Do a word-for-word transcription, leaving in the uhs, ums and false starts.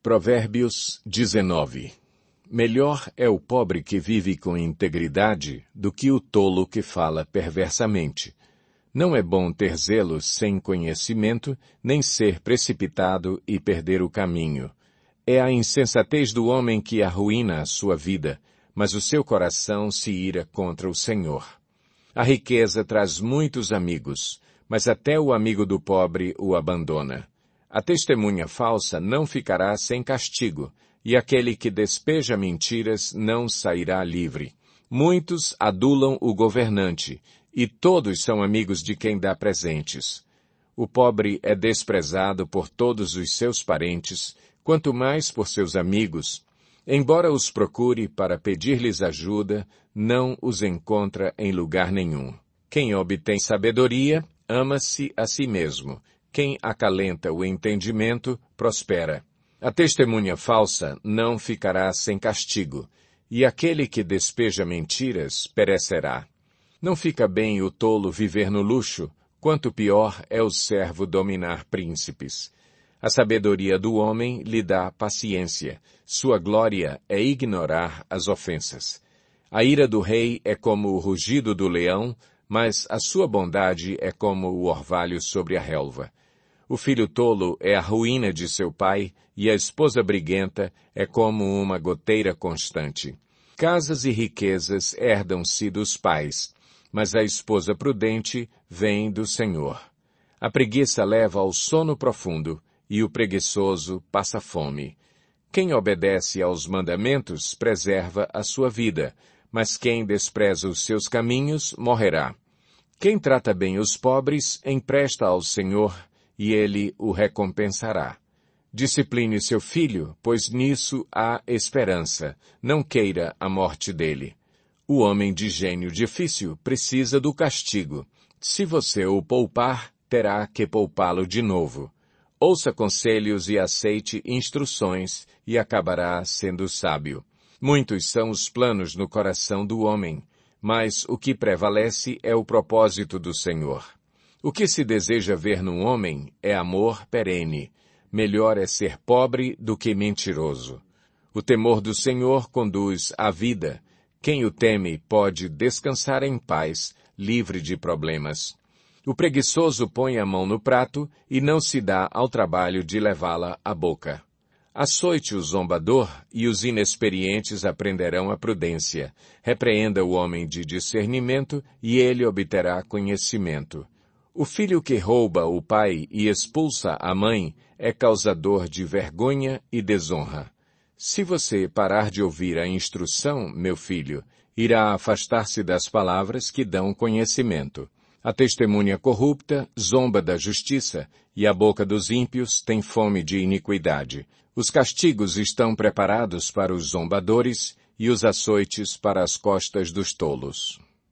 Provérbios dezenove. Melhor é o pobre que vive com integridade do que o tolo que fala perversamente. Não é bom ter zelo sem conhecimento, nem ser precipitado e perder o caminho. É a insensatez do homem que arruína a sua vida, mas o seu coração se ira contra o Senhor. A riqueza traz muitos amigos, mas até o amigo do pobre o abandona. A testemunha falsa não ficará sem castigo, e aquele que despeja mentiras não sairá livre. Muitos adulam o governante, e todos são amigos de quem dá presentes. O pobre é desprezado por todos os seus parentes, quanto mais por seus amigos. Embora os procure para pedir-lhes ajuda, não os encontra em lugar nenhum. Quem obtém sabedoria, ama-se a si mesmo. Quem acalenta o entendimento, prospera. A testemunha falsa não ficará sem castigo, e aquele que despeja mentiras perecerá. Não fica bem o tolo viver no luxo, quanto pior é o servo dominar príncipes. A sabedoria do homem lhe dá paciência, sua glória é ignorar as ofensas. A ira do rei é como o rugido do leão, mas a sua bondade é como o orvalho sobre a relva. O filho tolo é a ruína de seu pai, e a esposa briguenta é como uma goteira constante. Casas e riquezas herdam-se dos pais, mas a esposa prudente vem do Senhor. A preguiça leva ao sono profundo, e o preguiçoso passa fome. Quem obedece aos mandamentos preserva a sua vida, mas quem despreza os seus caminhos morrerá. Quem trata bem os pobres empresta ao Senhor, e ele o recompensará. Discipline seu filho, pois nisso há esperança. Não queira a morte dele. O homem de gênio difícil precisa do castigo. Se você o poupar, terá que poupá-lo de novo. Ouça conselhos e aceite instruções, e acabará sendo sábio. Muitos são os planos no coração do homem, mas o que prevalece é o propósito do Senhor. O que se deseja ver num homem é amor perene. Melhor é ser pobre do que mentiroso. O temor do Senhor conduz à vida. Quem o teme pode descansar em paz, livre de problemas. O preguiçoso põe a mão no prato e não se dá ao trabalho de levá-la à boca. Açoite o zombador e os inexperientes aprenderão a prudência. Repreenda o homem de discernimento e ele obterá conhecimento. O filho que rouba o pai e expulsa a mãe é causador de vergonha e desonra. Se você parar de ouvir a instrução, meu filho, irá afastar-se das palavras que dão conhecimento. A testemunha corrupta zomba da justiça, e a boca dos ímpios tem fome de iniquidade. Os castigos estão preparados para os zombadores, e os açoites para as costas dos tolos.